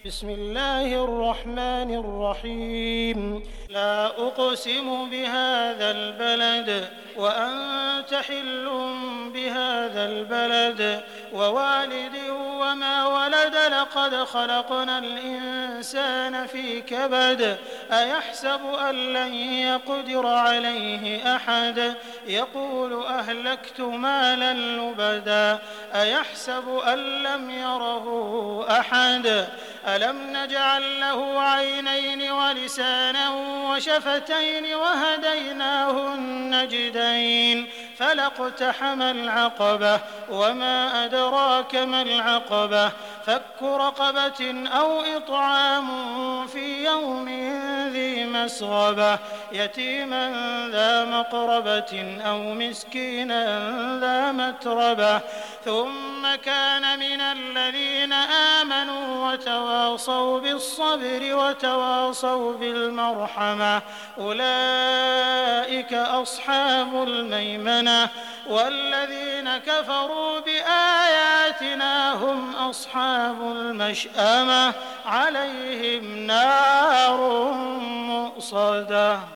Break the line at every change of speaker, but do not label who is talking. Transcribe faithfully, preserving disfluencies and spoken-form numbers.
بسم الله الرحمن الرحيم لا أقسم بهذا البلد وأنت حل بهذا البلد ووالد وما ولد لقد خلقنا الإنسان في كبد أيحسب أن لن يقدر عليه أحد يقول أهلكت مالا لبدا أيحسب أن لم يره أحد ألم نجعل له عينين ولسانا وشفتين وهديناه النجدين فلاقتحم العقبة وما أدراك ما العقبة فك رقبة أو إطعام في يوم ذي مسغبة يتيما ذا مقربة أو مسكينا ذا متربة ثم كان من الذين آمنوا وتواصوا بالصبر وتواصوا بالمرحمة أولئك أصحاب الميمنة والذين كفروا بآياتنا هم أصحاب المشأمة عليهم نار مؤصدة.